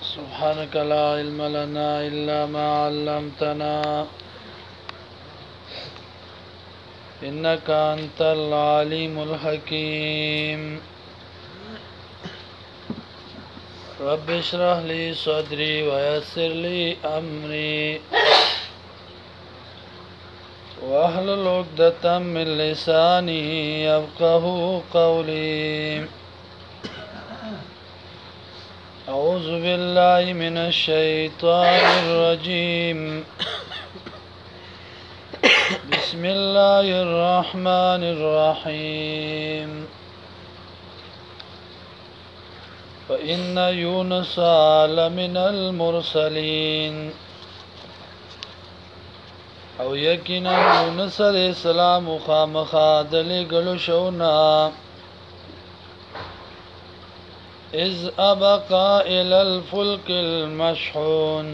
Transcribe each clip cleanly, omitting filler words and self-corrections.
سبحانك لا علم لنا إلا ما علمتنا إنك أنت العليم الحكيم رب اشرح لي صدري ويسر لي أمري واحلل عقدة من لساني يفقه قولي أعوذ بالله من الشيطان الرجيم بسم الله الرحمن الرحيم فإن يونس لمن المرسلين او یقینا یونس علیہ السلام خامخا دلګلو شونا اذ ابقى الى الفلك المشحون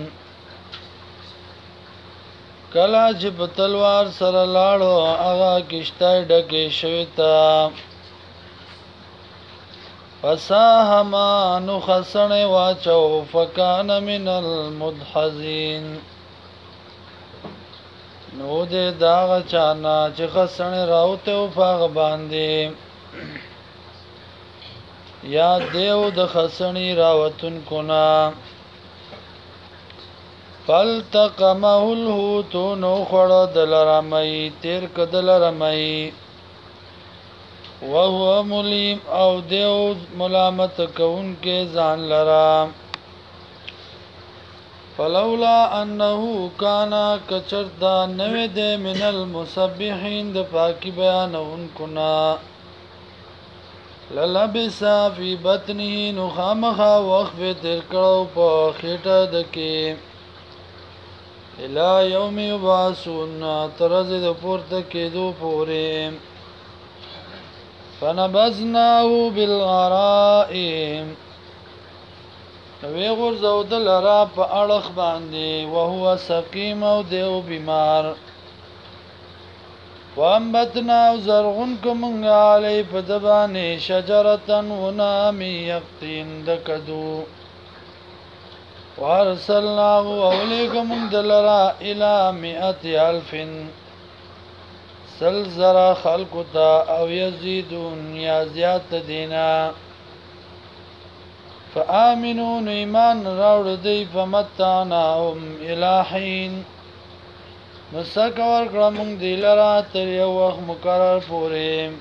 کلا چې په تلوار سره لاړو هغه کشته ډکه شوی تا فساهم نو خسنه واچو فکان من المدحزين نو دې داغ چانا چې خسنه راوته او فاغ باندې یا دیو د خسنی راوتن کنا فالتقمه الحوت نو خړه دلرمای تیر کدلرمای وهو ملیم او دیو ملامت کون کې ځان لرا فلولا انه کان کچردا نوې د من المسبحین د پاکی بیانون کنا للبسا فی بطنه نخامخا وقف ترکڑو پا خیٹا دکی الى یوم یبعثون ترز د پورته کېدو پورې فنبذناه بالغراء وی غرزو دل را په اړخ باندې وهو سقیم او دیو بیمار وانبتنا زرغن کمنگا علی پدبانی شجرتن ونامی یقتین دکدو وارسلناه اولی کمنگ دلرا الى مئت الفن سلزر خلقتا او یزیدون یا زیادت دینا فآمنون ایمان راوڑ دی فمتاناهم الہین نسک ورکړه مونږ دی لرا تر یو وخت مقرر پورې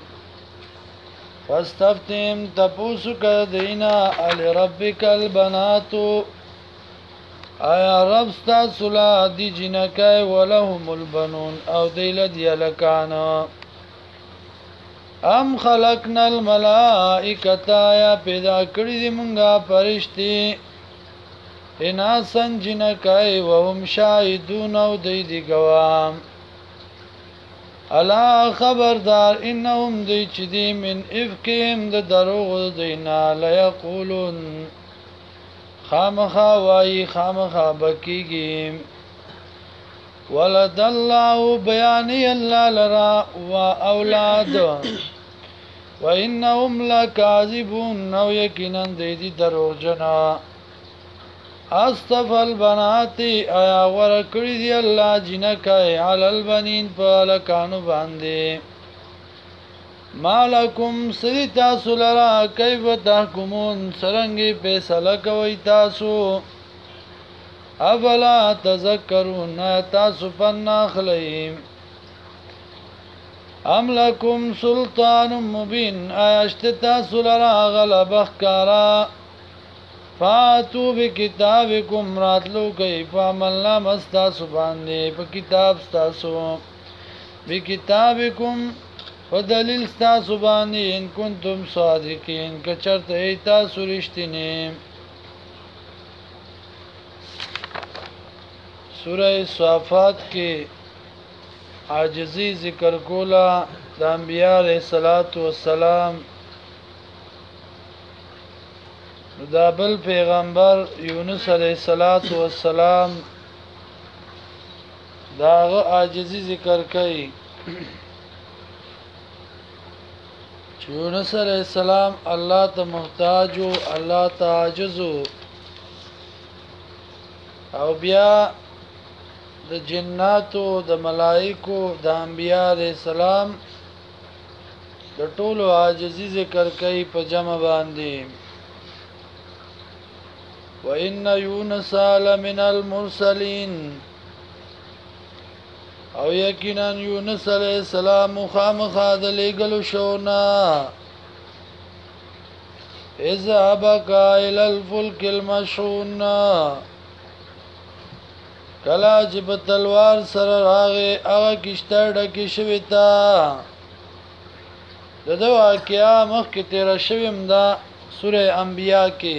فاستفتهم تپوسو که دینا علی ربک البناتو آیا رب ستاسو لا دی جنکای ولهم البنون او دیل دی لکانا ام خلقنا الملائکتا یا پیدا کړی دی مونږه فرشتي اناسن جنکای وهم شاهدون او دی گوام الا خبردار انهم دی چی دی من افکیم د دروغ دینا لیقولون خامخا وائی خامخا بکیگیم ولد الله بیانی اللہ لرا و اولاد و انهم لکاذبون او یقینا دی دروغ جنا اصطفى البنات آیا ورکړی دی الله جنکای علی البنین په لکانو باندې مالکم سری تاسو لرا کیف تحکمون سرنګي فیصله کوي تاسو افلا تذکرون تاسو پنا خلیم ام لکم سلطان مبین آیا شت تاسو لرا غلبه کارا فاتو بکتابکم راتلو کئی فعملنا مستاسو باندے پا کتاب ستاسو بکتابکم و دلیل ستاسو باندے ان کنتم صادقین کچرت ایتاسو رشتینی سورہ صافات کے عاجزی ذکر کولا دا انبیاء علیہ السلام دا بل پیغمبر یونس علیہ السلام داغ عاجزی ذکر کئی یونس علیہ السلام الله ته محتاج او الله ته عاجز او بیا د جناتو د ملائکو د انبیاء علیہ السلام د ټولو عاجزی ذکر کوي په جمع باندې وان یونس لمن المرسلین او یقینا یونس علیہ السلام خامخا د لېږلو شونا اذا بقى الى الفلك المشحون کلا چې په تلوار سره راغې هغه کشته ډکې شوې تا د ده واقعه مخکې تېره شوې ده سوره انبیا کې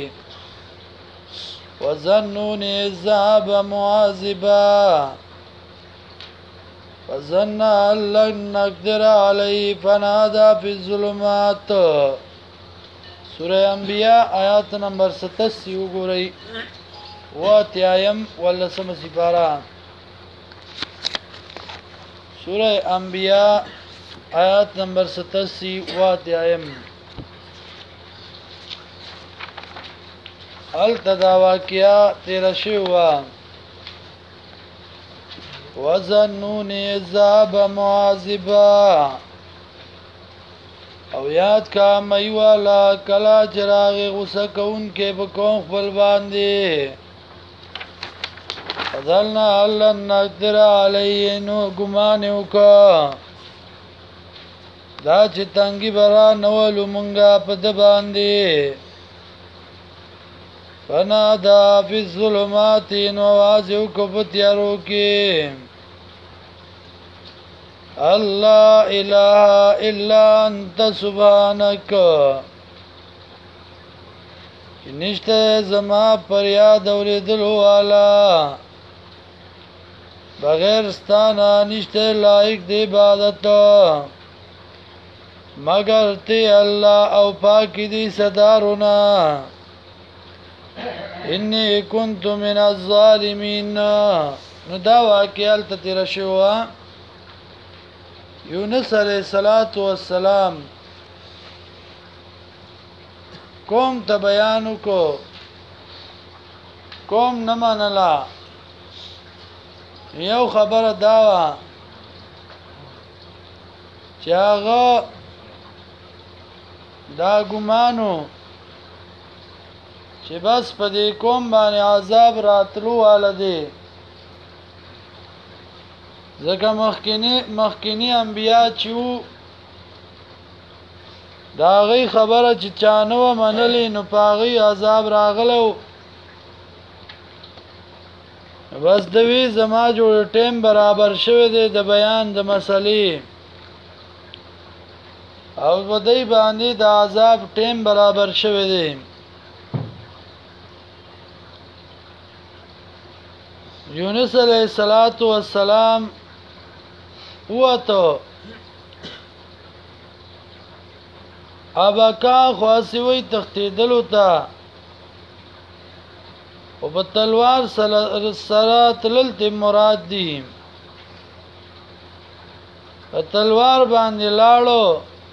وظنون اذ ذهب معاذبا فظن ان لن نقدر علیه فنادى في الظلمات سوره انبیاء آیات نمبر 87 وګورئ واتیایم ولسم سپارہ سورہ انبیاء آیات نمبر 87 واتیایم التداوا کیا تیرہ شوا وظنون ذهب معاذبا او یاد کا میوالا کلا چراغ غصه کون کې په کوم خپل باندې فضلنا الله نقدر علیه نو ګمان وکا دا چې تنګي برا نولو مونږه په د باندې فنادا فی الظلمات نو आवाज وکړو په تیارو کې الله اله الا انت سبحانك نشته زما پر یاد اوریدلو والا بغیر ستانا نشته لائق دی عبادت مگر تی الله او پاکی دی صدارنا انی کنت من الظالمین نو دا واقعال تتیر شوا یونس علیہ السلام قوم ته بیانو کو قوم نه منلا یو خبره داوا چې هغه دا ګمانو چې بس په دې قوم باندې عذاب راتلو والده ځکه مخکینی انبیا چې دا غي خبره چې چانو منلې نو پاغي عذاب راغلو بس دوی زما جوړ ټیم برابر شوه دی د بیان د مسلې او ودی باندې د عذاب ټیم برابر شوه دی یونس علیہ السلام وته اباکا خاصوي تختیدلو تا او په تلوار سره تللت مراد دي په تلوار باندې لاړو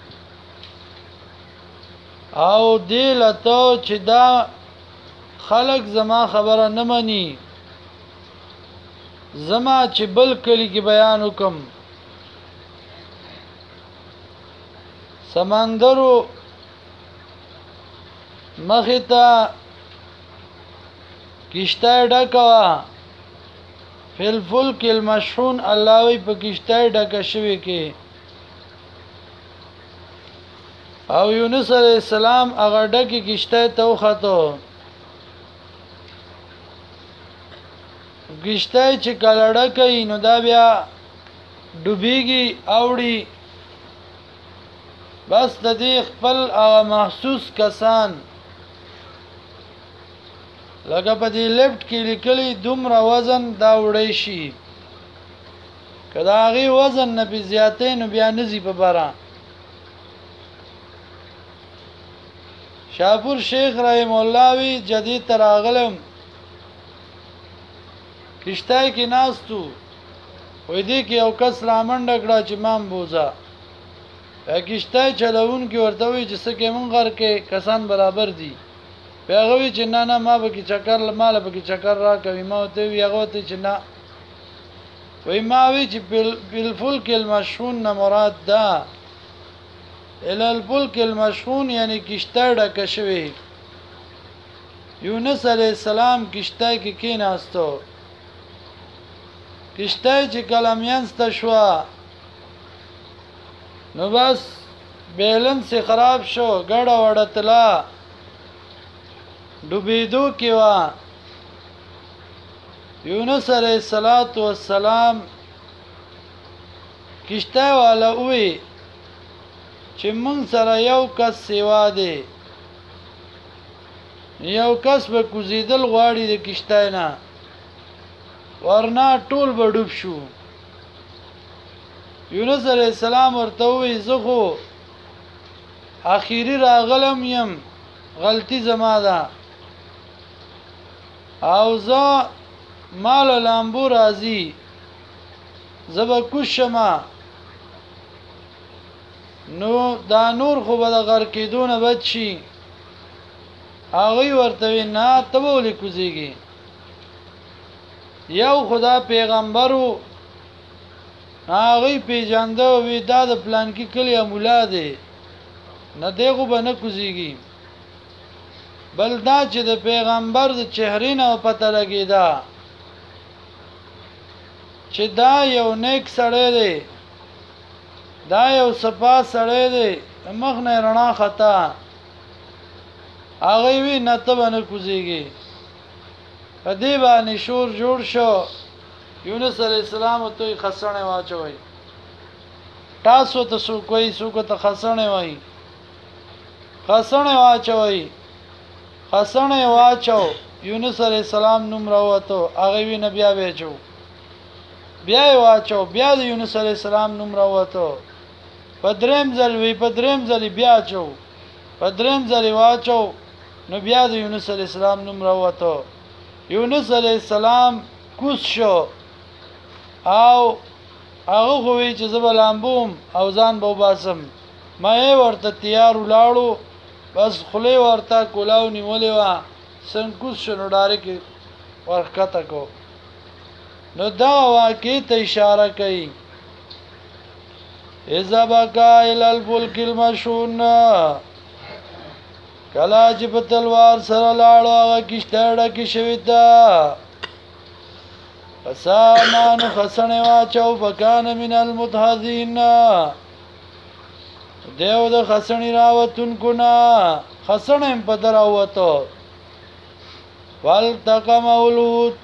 او دی لته چې دا خلق زما خبره نه مني زما چې بل کلی کې بیان وکم سمندرو مخیتا کشته ډکوا فل فلک المشحون الله وی په کشته ډکه شوی کې او یونس علیہ السلام هغه ډکه کشته ته وخته کشته چې کله ډکه نو دا بیا ډوبېږي اوړي بس د دې خپل محسوس کسان لکه په دې لیفت کې لیکلي دومره وزن دا وړي شي کدا هغه وزن نه به زیاتې نو بیا نزي په بارا شاپور شیخ رحم الله وی جدید تراغلم کشتای کې ناستو وې دې کې یو کس لامن ډکړه چې مام بوزا کشتای چلون کې ورته وی چې سکه مونږ غر کې کسان برابر دي پیغوی چې نه ما به کې چکر مال به کې چکر را کوي ما ته وی هغه ته چې نه وای ما وی چې بالفلک المشحون نه مراد ده ال الفلک المشحون یعنی کشته ډکه شوی یونس علیہ السلام کشته کې کېناستو کشته چې کلمینسته شو نو بس بیلنس خراب شو ګډه وړه تلا ډوبېدو کې وا یونس علیہ السلام کشته والا وی چې مونږ سره یو کس سیوا دی یو کس به کوزیدل غواړي د کشته نه ورنه ټول به ډوب شو یونس علیہ السلام ورته وی زه خو اخیری راغلم یم غلطی زما ده او زه مال لامبو راځي زبا کوشما نو دا نور خو به د غر کېدونه بد شي هغوی ورته وی نه ته به ولې کوزیږي یو خدا پیغمبرو هغوی پیژانده وی دا د پلانکي کلی مولا دی نه دی خو به نه کوزیږي بل دا چې د پیغمبر د چهرې نه پته لګېده چې دا یو نیک سړی دی دا یو صفا سړی دی مخ نه رڼا خطا هغه وی نه ته باندې کوزيږي په دې باندې شور جوړ شو یونس علیہ السلام ته خسنه واچوي تاسو ته سو کوئی سو کو ته خسنه وای خسنه واچوي خسنه واچو یونس علیہ السلام نوم راوته هغه وی نبی بیاچو بیا واچو بیا د یونس علیہ السلام نوم راوته پدریم ځل وی پدریم ځل بیا چو پدریم ځل واچو نو بیا د یونس علیہ السلام نوم راوته یونس علیہ السلام کوس شو او هغه خوې چې زبلامبوم او ځان بو باسم ما ورته تیار ولاړو بس خلی ورته کولاو نیولې وا سنکوس شنو ډاره کې ورکته کو نو دا واقع ته اشاره کوي اذا بقى الى الفلك المشحون کلا چې په تلوار سره لاړو هغه کشته ډکه شوې ده فسامان خسنه واچو فکان من المتحذین دیو د خسنی راوتون کنا خسنه په دراوته والتقم اولوت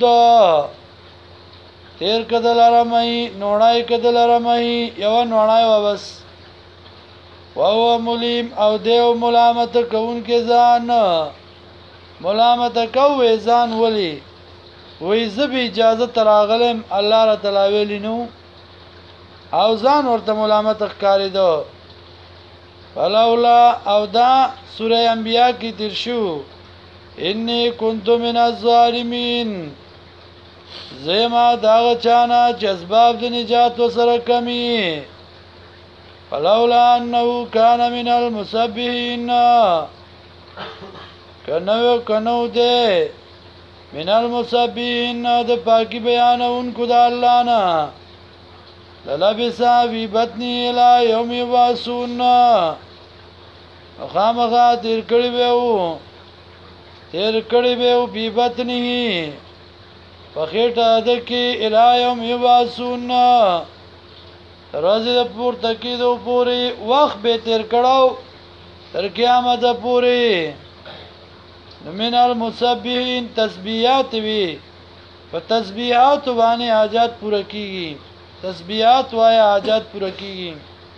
تیر کدل رمای نوړای کدل رمای یو نوړای و بس وهو ملیم او دیو ملامت کون کې ځان ملامت کوي ځان ولی وې زبې اجازه تراغلم الله را تعالی ویلینو او ځان ورته ملامت ښکارېدو فلولا او دا سوره انبیاء کې تیر شو انی کنت من الظالمین زما دا چانا جذباب د نجات سره کمی فلولا انه كان من المسبحين کنو دے من المسبحين د پاکی بیانونکو د الله نه للبسا فی بطنی الى یوم یبعثون خامخا تیر کړي به او فی بطنه فخیټه د کې الى یوم یبعثون راځي د پورته کېدو پورې وخت به تیر کړو تر قیامت پورې من المسبحین تسبیحات وی په تسبیحات باندې حاجات پوره کیږي تسبیحات وای حاجات پوره کیږي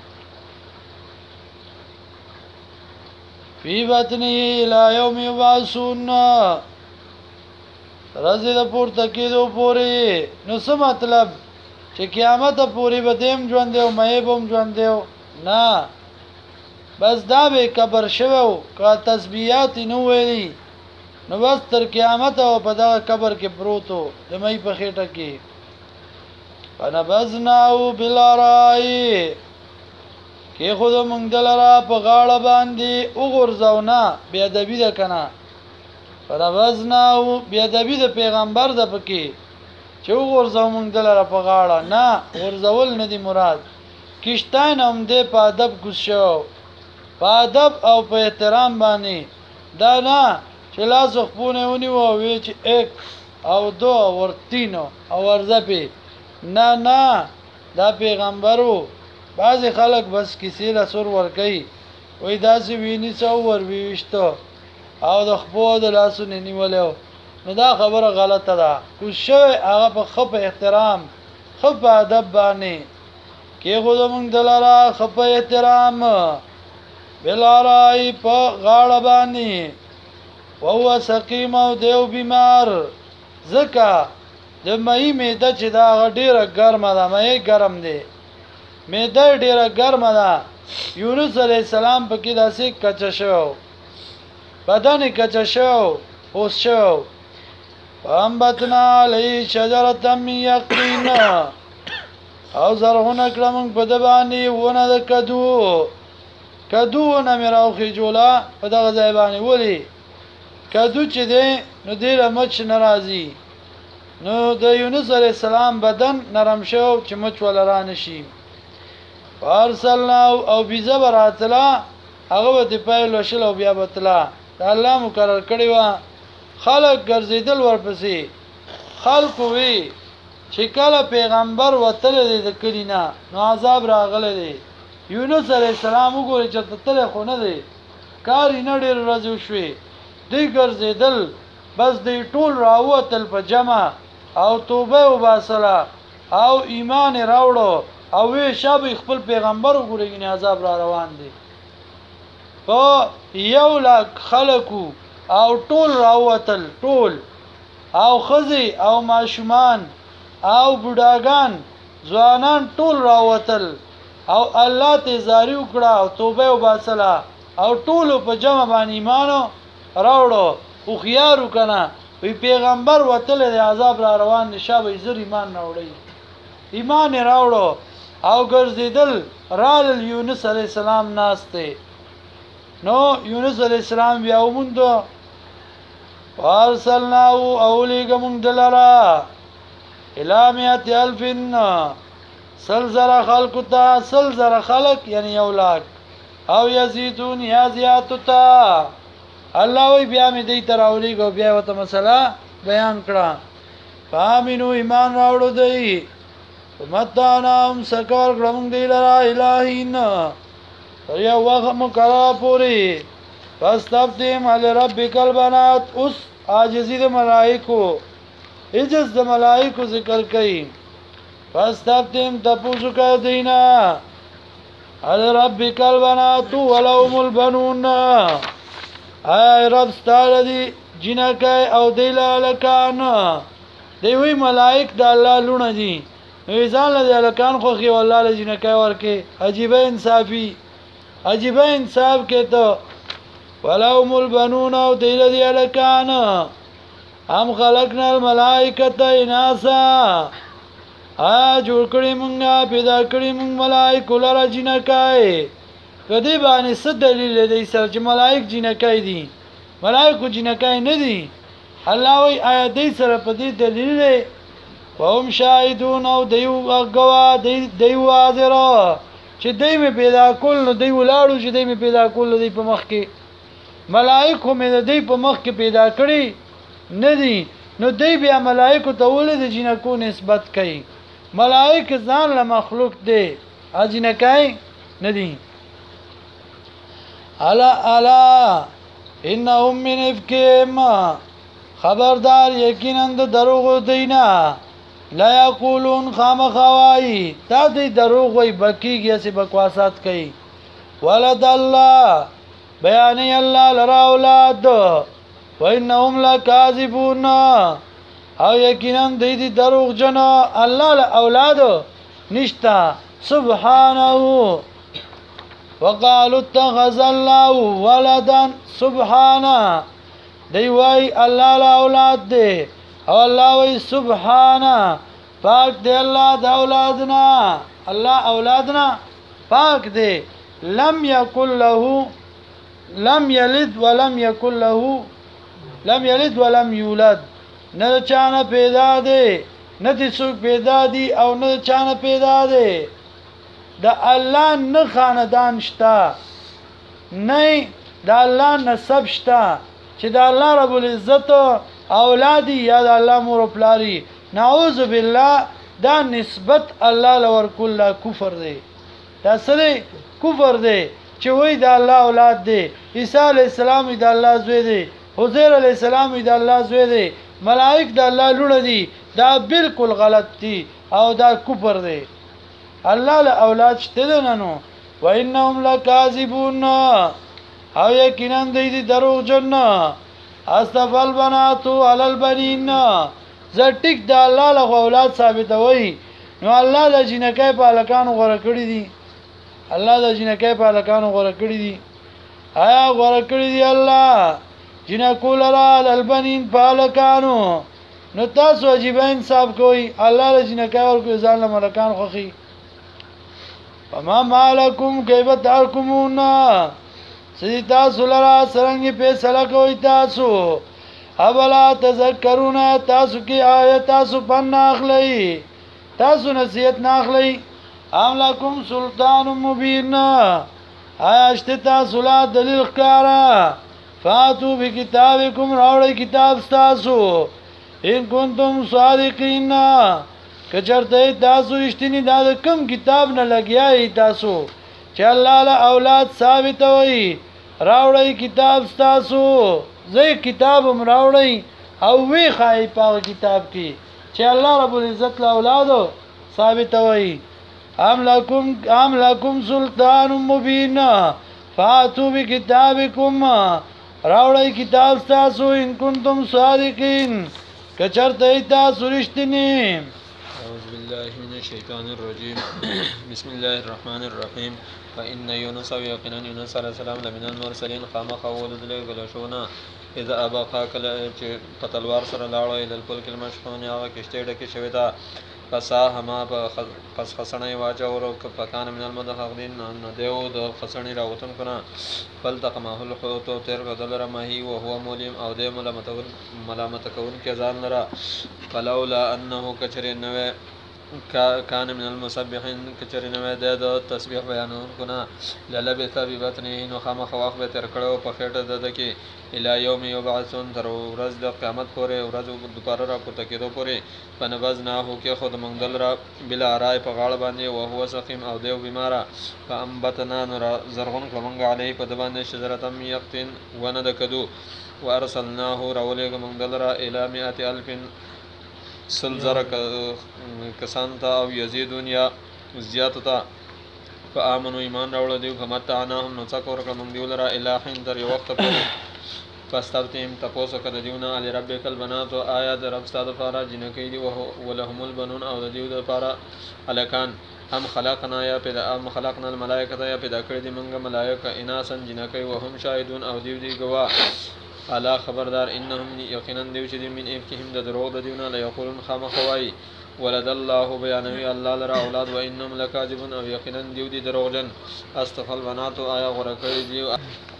فی بطنه الى یوم یبعثون راځي د پورته کېدو پورې نو څه مطلب چې قیامت پورې به دیم ژوند دی او مې بم ژوند دی نه بس دا به قبر شوو کا تسبیحات نو ویلي نو بس تر قیامت او په دا قبر کې پروتو د مې په خېټه کې فنبذناو بالرائی کې خود مونږ دلرا په غاړه باندې وګرځاو نه بیا ادبی ده کنه فربزناو بیادبی د پیغمبر د پکې چې وګورځو مونږ دلاره په غاړه نه ورځول نه دی مراد کشتان هم دې په ادب ګوشو په ادب او په احترام باندې دا نه چې لاس خپونه ونی وو وی چې 1 او 2 او 3 او ورځپی نه نه دا پیغمبرو بعضی خلک بس کسی له سور ور کوي وای داسې ویني څو ور ویشتو او د خپو د لاسو نیولیو نو دا خبره غلطه ده کوشش هغه په خپ احترام خپ ادب باندې کې خود مونږ دلاره خپ احترام بلارای په غاړه باندې وهو سقیم او دیو بیمار زکا د مې معده چې دا ډیره ګرمه ده مې ګرم دی معده ډیره ګرمه ده یونس علی السلام په کې داسې کچ شو بدن کچ شو اوس شو فامبتنا علی شجرة من یقطین او زرغونه کړم په د باندې ونه د کدو ونه مې راوخی جوړه په دغه ځای باندې ولي کدو چې دی نو ډیره مچ ناراضي نو د یونس علی السلام بدن نرم شو چې مچ ولران شي فارسلنا او بیزه براتلا هغه د پایل وشل او بیا بتلا الله مقرر کړی و خلق ګرځیدل ورپسې خلق وی چې کله پیغمبر وتل دي د کلینا نو عذاب راغله دي یونس علی السلام وګوري چې تل خو نه دی کار نه ډیر راځو شوي دی ګرځیدل بس دی ټول راوتل په جمع او توبه وباسله او ایمان راوړو او وی شاب خپل پیغمبر وګوري نه عذاب را روان دي په یو لاک خلقو او ټول راوتل ټول او خزي او ماشومان او بډاګان ځوانان ټول راوتل او الله ته زاری وکړه او توبه وباسله او ټول په جمع باندې ایمانو راوړو خو خيار وکنه وی پیغمبر وتل د عذاب را روان نشه وي زر ایمان راوړي ایمان راوړو او ګرځیدل رال یونس علی السلام ناشته نو یونس علی السلام بیا ومندو وارسلناو اولیګم دلرا الامیات الفن سلزر خلق تا سلزر خلق یعنی یو لاک او یزیدون یا زیاتو تا الله وی بیا می دی تراولی گو بیا وته مسله بیان کړه فامینو ایمان راوړو دی متانام سکار ګرم دی لرا الہین یا وغه مقرر پوری فاستفتیم علی ربک البنات اس عاجزی د ملائکو عجز د ملائکو ذکر کئ فاستفتیم تپوسو کا دینا علی ربک البنات ولهم البنون ای رب ستاره دی جنکای او دیلا لکان دی وی ملائک د الله لونه دي وی ځان له لکان خو خي والله له جنکای ورکه عجیب انصافی عجیب انصاف کې ته ولهم البنون او دیلا دی لکان هم خلقنا الملائکه اناسا جوړ کړی مونږه پیدا کړی مونږ ملائکه لره جنکای کدی باندې څه دلیل دی سره چې ملائک جنکای دي ملائکه جنکای نه دي الله وی آیا دې سره په دې دلیل دی قوم شاهدون او دیو غوا دیو حاضر چې دې مې پیدا کول نو دی ولاړو چې دې مې پیدا کول دی په مخ کې ملائکه مې دې په مخ کې پیدا کړی نه دي نو دې بیا ملائکه ته ولې د جنکو نسبت کوي ملائکه ځان له مخلوق دی اجنکای نه دي الا انهم من افکهم خبردار یقینا د دروغ دینا لا یقولون خامخوای دا د دروغ وي بکیږي چې بکواسات کوي ولد الله بیان الله لرا اولاد وانهم لکاذبون او یقینا د دې دروغ جنا الله له اولاد نشتا سبحانه وقالوا اتخذ الله ولدا سبحانه دی وای الله لا اولاد دی او الله وای سبحانه پاک دی الله د اولادنا الله اولادنا پاک دی لم یکن له لم یلد ولم یکن له لم یلد ولم یولد نه چانه پیدا دی نه دي څوک پیدا دي او نه چانه پیدا دی د الله نه خاندان شتا نه د الله نسب شتا چې د الله رب العزت اولادي یا د الله مور او پلاری نعوذ بالله دا نسبت الله لور کله کفر دی دا سره کفر دی چې وای د الله اولاد دی عیسی علی السلام د الله زوی دی حضیر علی السلام د الله زوی دی ملائک د الله لونه دي دا بالکل غلط دي او دا کفر دی الله له اولاد شته نه نو وانهم لکاذبون او یقینا دی دروغ جن استفل بناتو علی البنین زټیک د الله له اولاد ثابت وای نو الله د جنکای په الکانو غره کړی دي الله د جنکای په الکانو غره کړی دي آیا غره کړی دي الله جنکو لرا البنین په الکانو نو تاسو عجیب انصاف کوئی الله له جنکای او کو ځان له ملکان خوخي فما مالکم کیف تحکمون سید تاسو لرا سرنګ فیصله کوي تاسو اولا تذکرون تاسو کی آیت تاسو پن اخلی تاسو نصیحت ناخلی ام لکم سلطان مبین آیاشت تاسو لا دلیل خکارا فاتو بی کتابکم راوڑی کتاب ستاسو ان کنتم صادقین کچرته تاسو اشتینی دا کم کتاب نه لګیای تاسو چې الله له اولاد ثابت وي راوړی کتاب تاسو زې کتاب راوړی او وی خای په کتاب کې چې الله رب العزت له اولادو ثابت وي ام لکم سلطان مبین فاتو بکتابکم راوړی کتاب تاسو ان کنتم صادقین کچرته تاسو رښتینی أعوذ بالله من الشيطان الرجيم بسم الله الرحمن الرحيم فإن يونس ويقينا يونس عليه السلام لمن المرسلين خامخ ودل غلشونا اذا ابقا کله چې قتلوار سره لاړو ال الفلك المشحون هغه کشته ډکه شوی دا فساهما پس خسنه واچو فکان من المدخلين نو دیو د خسنه راوتن کنا فلتقمه الحوت تر غدل رمهي وهو مليم او د ملامت کون کې ځان را فلولا انه کچر نو کان من المسبحين کچر نو د تسبیح بیانون کنا للبث ببطنه نو خامخ واخ به تر کړو په خېټه د کې الى يوم يبعثون تر ورځ د قیامت پورې ورځ دوپاره را پورته کېدو پورې فنبذناه کې خود منګل را بلا رای په غاړه باندې او هو سقيم او دیو بیمارا فانبتنا نور زرغون کلمنګ علی په د باندې شجرتم یقتن ونه د کدو وارسلناه راولېګ منګل را الى 100,000 سلزر کسانتا او یزيدون یا زیاتتا فآمنوا ایمان راوړل دیو فمتعناهم نو څکور کلمنګ دیو لرا الہین در یو وخت پورې فاستفتهم تپوسو کده دیونا علی ربک البنات و آیات رب استاد فارا جنکی دی ولهم البنون او دیو د فارا الکان هم خلقنا یا پیدا ام خلقنا الملائکه یا پیدا کړی دی منګه ملائکه اناسن جنکی وهم شاهدون او دیو دی گوا الا خبردار انهم یقینا دیو چې دی من افکهم د دروغ د دیونا لا یقولون خامخوای ولد الله بیانوی الله لرا اولاد و انهم لکاذبون او یقینا دیو دی دروغجن استغفر بنات آیا غرکړی دیو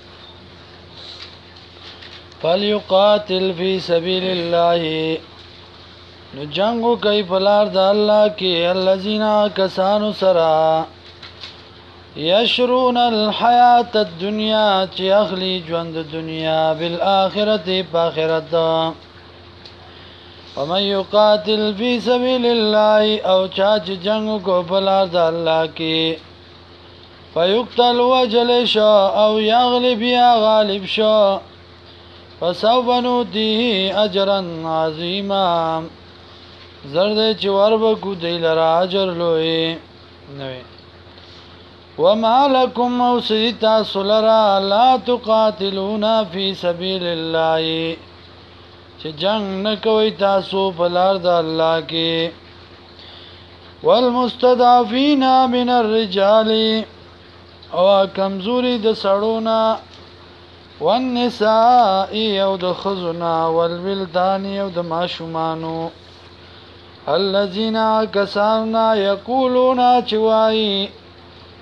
فلیقاتل فی سبیل الله نو جنگو کئی پلار دا اللہ کی الذین کسانو سرا یشرون الحیات الدنیا چی اخلی جوند دنیا بالآخرت پاخرت ومن یقاتل فی سبیل اللہ او چاچ جنگو کو پلار دا اللہ کی فیقتل وجل شو او یغلب یا غالب شو فسوف نؤتيه اجرا عظیما زرد چوار بکو دی لرا اجر لوی نوی وما لكم موسیتا سلرا لا تقاتلون فی سبیل اللہ چه جنگ نکوی تاسو پلار دا اللہ کی والمستضعفین من الرجال او کمزوری د سړونا والنساء یو د خزنا والولدان یو د ماشومانو الذين كسرنا يقولون چوای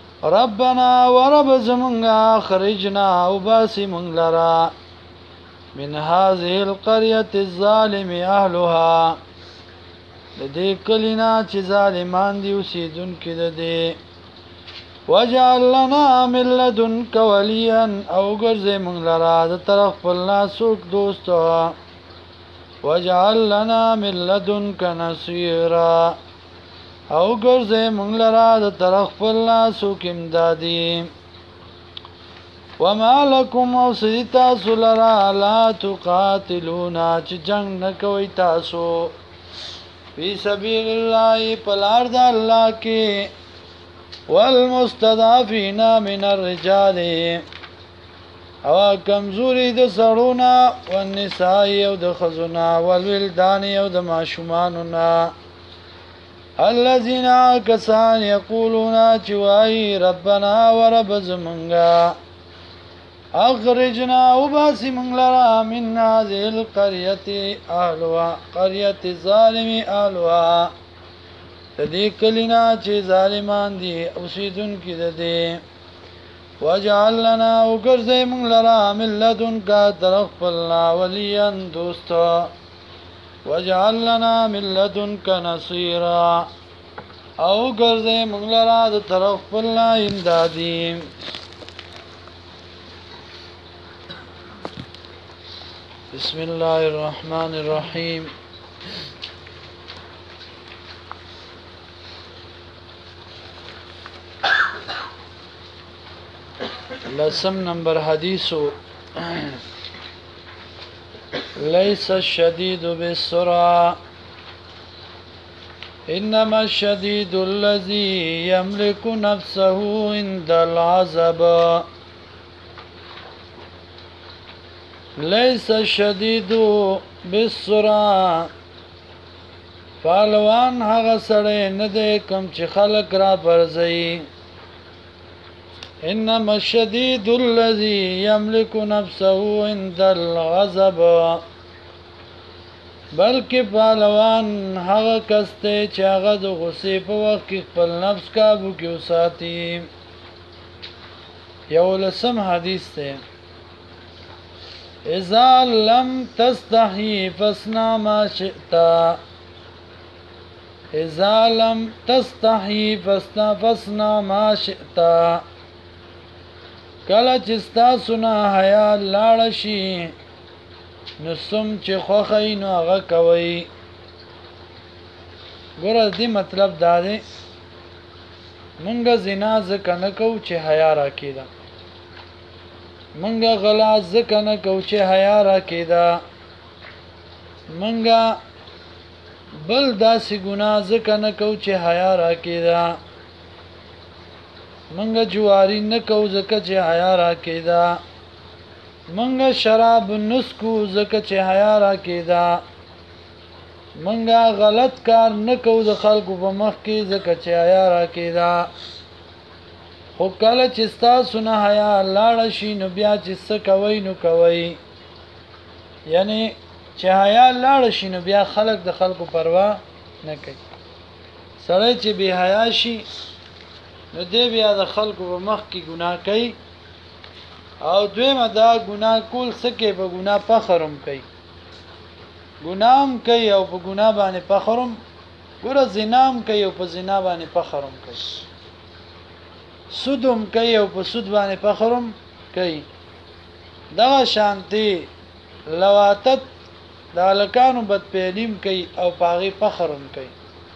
ربنا ورب زمونږه خرجنا او باسی مونږ لرا من هذه القرية الظالم اهلها لدې کلینا چې ظالمان دي اوسیدونکي د دې وجعل لنا من لدنك وليا او ګرځې موږ لرا د طرف خپلنا څوک دوست وجعل لنا من لدنك نصيرا او ګرځې موږ لرا د طرف خپلنا څوک امدادي وما لكم او سدي تاسو لرا لا تقاتلون چې جنگ نه کوي تاسو فی سبیل الله پلار د الله کې والمستضعفین من الرجال او کمزوری د سړونا والنساء او د خزونا والولدان او د ماشومانونا الذين كسان يقولون چوای ربنا ورب زمنگا اخرجنا وباسی منگلرا من هذه القرية اهلها قرية الظالم اهلها تدی کلینا چې ظالمان دي اوسیدونکي د دې وجعل لنا وګرځې منگلرا من لدنك طرف خپلنا وليا دوست وجعل لنا من لدنك نصيرا او ګرځې منگلرا د طرف خپلنا امدادي بسم الله الرحمن الرحيم لسم نمبر حدیثو ليس الشديد بالسرعة إنما الشديد الذي يملك نفسه عند العذاب ليس الشديد بالسرعة فالوان هغه سړی نه دی کوم چې خلق را پرځي انما الشديد الذي يملك نفسه عند الغضب بلکې پهلوان هغه کس دی چې هغه د غصې په وخت کې خپل نفس قابو کې وساتي یو لسم حدیث دی اذا لم تستحي فاصنع ما شئت اذا لم تستحي فاصنع ما شئت کله چې ستاسو نه حیا لاړ شي نو سم چې خوښی نو هغه کوي ګوره دې مطلب دا دی مونږ زنا ځکه نه کوو چې حیا راکېده منګه غلا ځکه نه کوو چې حیا راکېده منګه بل داسې ګناه ځکه نه کوو چې حیا راکېده منګه جواری نه کوو ځکه چې حیا راکېده منګه شراب نسکو ځکه چې حیا راکېده منګه غلط کار نه کوو د خلکو په مخ کې ځکه چې حیا راکېده خو کله چې ستاسو نه حیا لاړه شي نو بیا چې څه کوئ نو کوئ یعنی چې حیا لاړه شي نو بیا خلک د خلکو پروا نه کوي سړی چې بې حیا شي نو دی بیا د خلکو په مخ کې ګناه کوي او دویمه دا ګناه کول څه کوي په ګناه فخر هم کوي ګناه هم کوي او په ګناه باندې فخر هم ګوره زنا هم کوي او په زنا باندې فخر هم کوي سود هم کوي او په سود باندې فخر هم کوي دغه شانتي لواتت د هلکانو بدپیلیم کوي او په هغې فخر هم کوي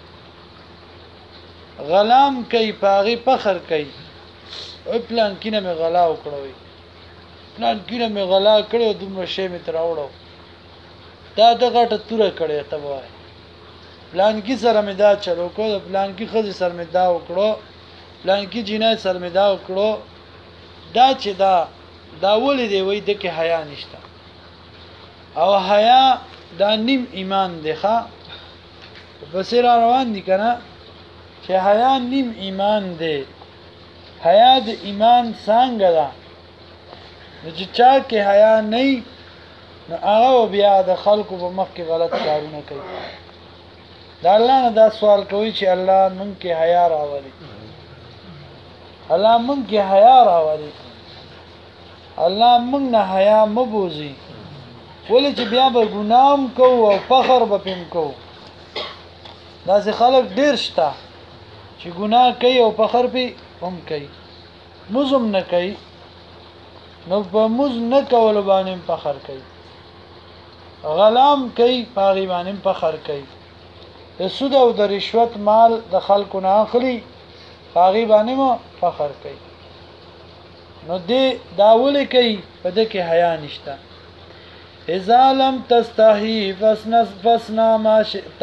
غلام کوي په هغې فخر کوي پلانکي نه مې غلا وکړه پلانکي نه مې غلا کړی دومره شی مې ترې راوړو دا د غټه توره کړې ته به وایې پلانکي سره مې دا چل وکړو د پلانکي ښځې سره مې دا وکړو پلانکي جینۍ سره مې دا وکړو دا چې دا ولې دی وایي ده کې حیا نشته او حیا دا نیم ایمان دی ښه پسې را روان دي که نه چې حیا نیم ایمان دی حیا د ایمان څانګه ده نو چې چا کې حیا نه نو هغه بیا د خلکو په مخ کې غلط کارونه کوي د الله نه دا سوال کوي چې الله موږ کې حیا راولي الله موږ کې حیا راولي الله موږ نه حیا مبوزي ولې چې بیا به ګنام کوو او فخر به پم کوو داسې خلک ډیر شته چې ګناه کوي او فخر پې هم کوي مزم نه کوي نو په مز نه کولو باندې فخر کوي غلام کوي پاغي باندې فخر کوي د سود او د رشوت مال د خلکو نه اخلي پاغي باندې مو فخر کوي نو دې داول کوي په دې کې حیا نشته اذا لم تستحي فسنا ما شئت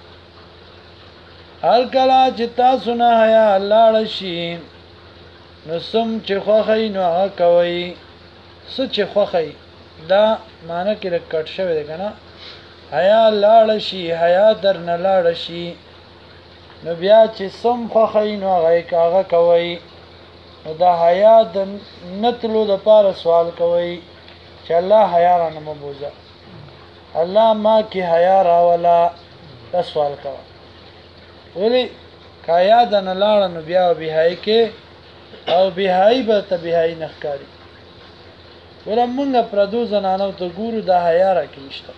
هر کله چې تاسو نه حیا لاړ شي نو سم چې خوخی نو هغه کوي څه چې خوخی دا معنی کې رکټ شوی دی کنه حیا لاړ شي حیا در نه لاړ شي نو بیا چې سم خوخی نو هغه کوي نو دا حیا د نتلو د پاره سوال کوي چې الله حیا را نه مبوزه الله ما کې حیا راولا دا سوال کوي ولی کایا د نه لاړ نو بیا بهای کې او بهای به ته بهای نخکاری ورمونږه پردو زنانو ته ګورو د حیا را کې نشته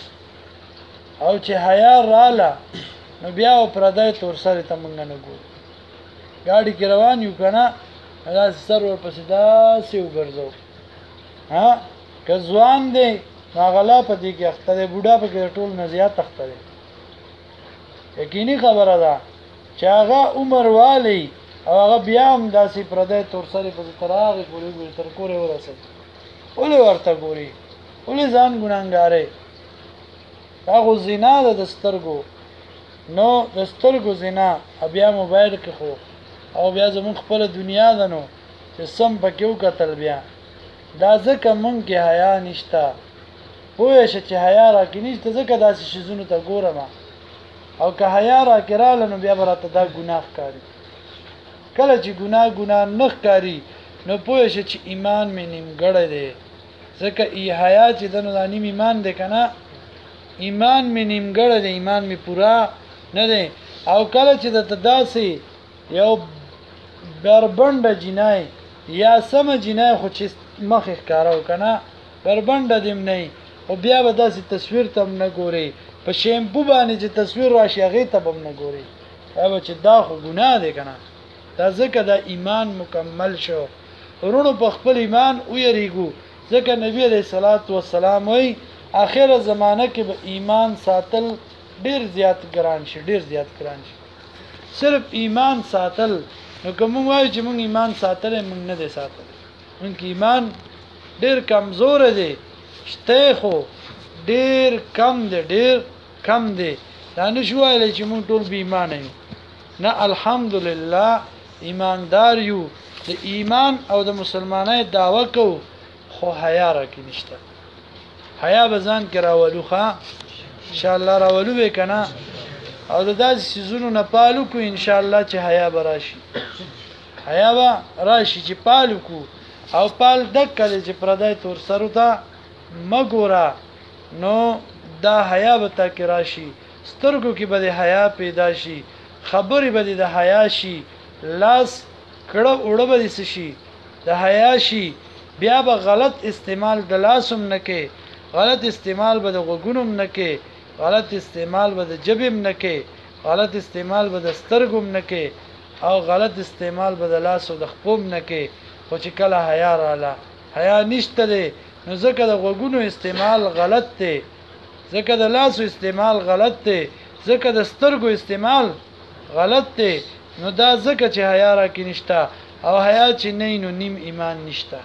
او چې حیا رااله نو بیا پردای تور سره ته مونږ نه ګورو ګاډي کې روان یو کنه دا سر ور پسې داسې وګرځو ها که ځوان دی ناغلا په دې کې اختره بوډا په کې ټول نه زیات اختره یقیني خبره ده چې هغه عمر والی او هغه بیا هم داسې پردای تور سره په تراغ پورې تر کورې ورسېد ولې ورته ګوري ولې ځان ګناګارې هغه زنا ده د سترګو نو د سترګو زنا بیا موبایل کې خو او بیا زمون خپل دنیا ده نو چې سم پکې وکتل بیا دا ځکه مونږ کې حیا نشته پوه شې چې حیا راکې نشته ځکه داسې شیزونو ته ګورم او که حیا راکې رااله نو بیا به راته دا ګناه ښکاري کله چې ګناه نه ښکاري نو پوه شې چې ایمان مې نیمګړی دی ځکه ای حیا چې د نو نیم ایمان دی که نه ایمان مې نیمګړی دی ایمان مې پورا نه دی او کله چې د داسې یو بربنده جنای یا سم جنای خو چې مخ ښکارو کنه بربنده دیم نه او بیا به داسې تصویر تم نه ګوري په شیمپو باندې چې تصویر راشي هغه ته هم نه ګوري او چې دا خو ګناه دی کنه دا ځکه دا ایمان مکمل شو ورونو په خپل ایمان ویریږو ځکه نبی علیہ الصلوۃ والسلام وی اخر زمانہ کې به ایمان ساتل ډیر زیات ګران شي صرف ایمان ساتل نو کوم وایي چې مونږ ایمان ساتل مونږ نه دي ساتل مونږ ایمان ډیر کمزور دی شته خو ډیر کم دی دا نشو ویلی چې مونږ ټول بې ایمانه یو نه الحمدلله ایماندار یو د ایمان او د مسلمانۍ دعوه کوو خو حیا راکې نشته حیا به ځان کې راولو ښه انشاءالله راولو به که نه او د داسې څیزونو نه پالو کو انشاءالله چې حیا به راشي چې پالو کو او پال دکه دی چې پردی تور سرو ته مه ګوره نو دا حیا به تا کې راشي سترګو کې به د حیا پیدا شي خبرې به د حیا شي لاس کړه اوړه به دې شي د حیا شي بیا به غلط استعمال د لاسم نه کې غلط استعمال به د غوږونو نه کې غلط استعمال به د جبم نه کې غلط استعمال به د سترګم نه کې او غلط استعمال به د لاس او د خپوم نه کې خو چې کله حیا رااله حیا نشته دی نو ځکه د غوږونو استعمال غلط دی ځکه د لاسو استعمال غلط دی ځکه د سترګو استعمال غلط دی نو دا ځکه چې حیا راکې نشته او حیا چې نه نو نیم ایمان نشته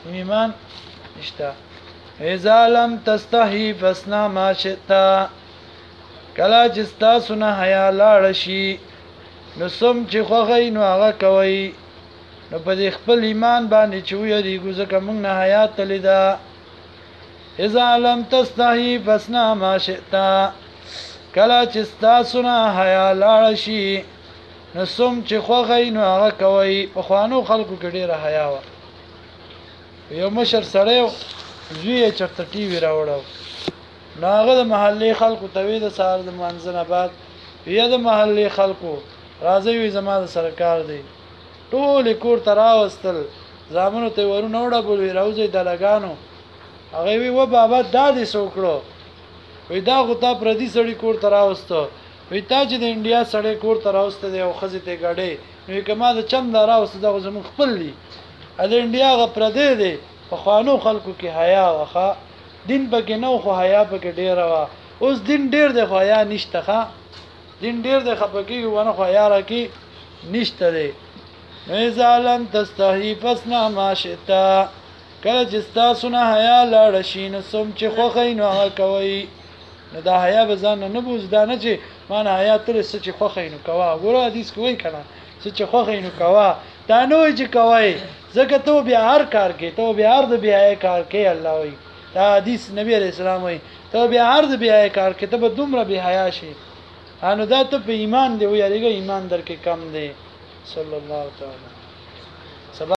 اذا لم تستحي فاصنع ما شئت کله چې تاسو نه حیا لاړ شي نو سم چې خوښی نو هغه کوي نو په دې خپل ایمان باندې چې ویریږو ځکه موږ نه حیا تللی ده اذا لم تستحي فاصنع ما شئت کله چې تاسو نه حیا لاړ شي نو سم چې خوښی نو هغه کوي پخوانو خلکو کې ډېره حیا وه یو مشر سړی زوی یې چېرته ټي وي راوړی نو هغه د محلې خلکو ته وی د سهار د لمانځه نه بعد یا د محلې خلکو راځئ وي زما د سره کار دی ټول کور ته راوستل زامنو ته ورونه وډبول وي راوځئ دلګانو هغه وی و بابا دا دې سوکړو وی دا غوتا پردي سړی کور تراوستو وی تا چې د انډیا سړی کور تراوسته دی او خزه ته غړې نو کما د چند راوسته دا زمون خپل دی د انډیا غ پردي دی په خوانو خلکو کې حیا واخه دین پکې نو خو حیا پکې ډیر وا اوس دین ډیر دی خو حیا نشته ښا دین ډیر دی خپکی ونه خو حیا راکی نشته دی میزالن تستحی فسنا ما شتا کله چې تاسو نه حیا لاړ شي نو سم چې خو خینو هغه کوي نو دا حیا به ځان نه بوز دا نه چې مان حیا تر څه چې خو خینو کوا ګوره حدیث کوي کنه څه چې خو خینو کوا دا نو چې کوي زکه ته بیا هر کار کې ته بیا هر د بیا کار کې الله وي دا حدیث نبی علیہ السلام وي ته بیا هر د بیا کار کې ته به دومره بیا حیا شي انو دا ته په ایمان دی ویریږي ایمان درکې کم دی صلی الله تعالی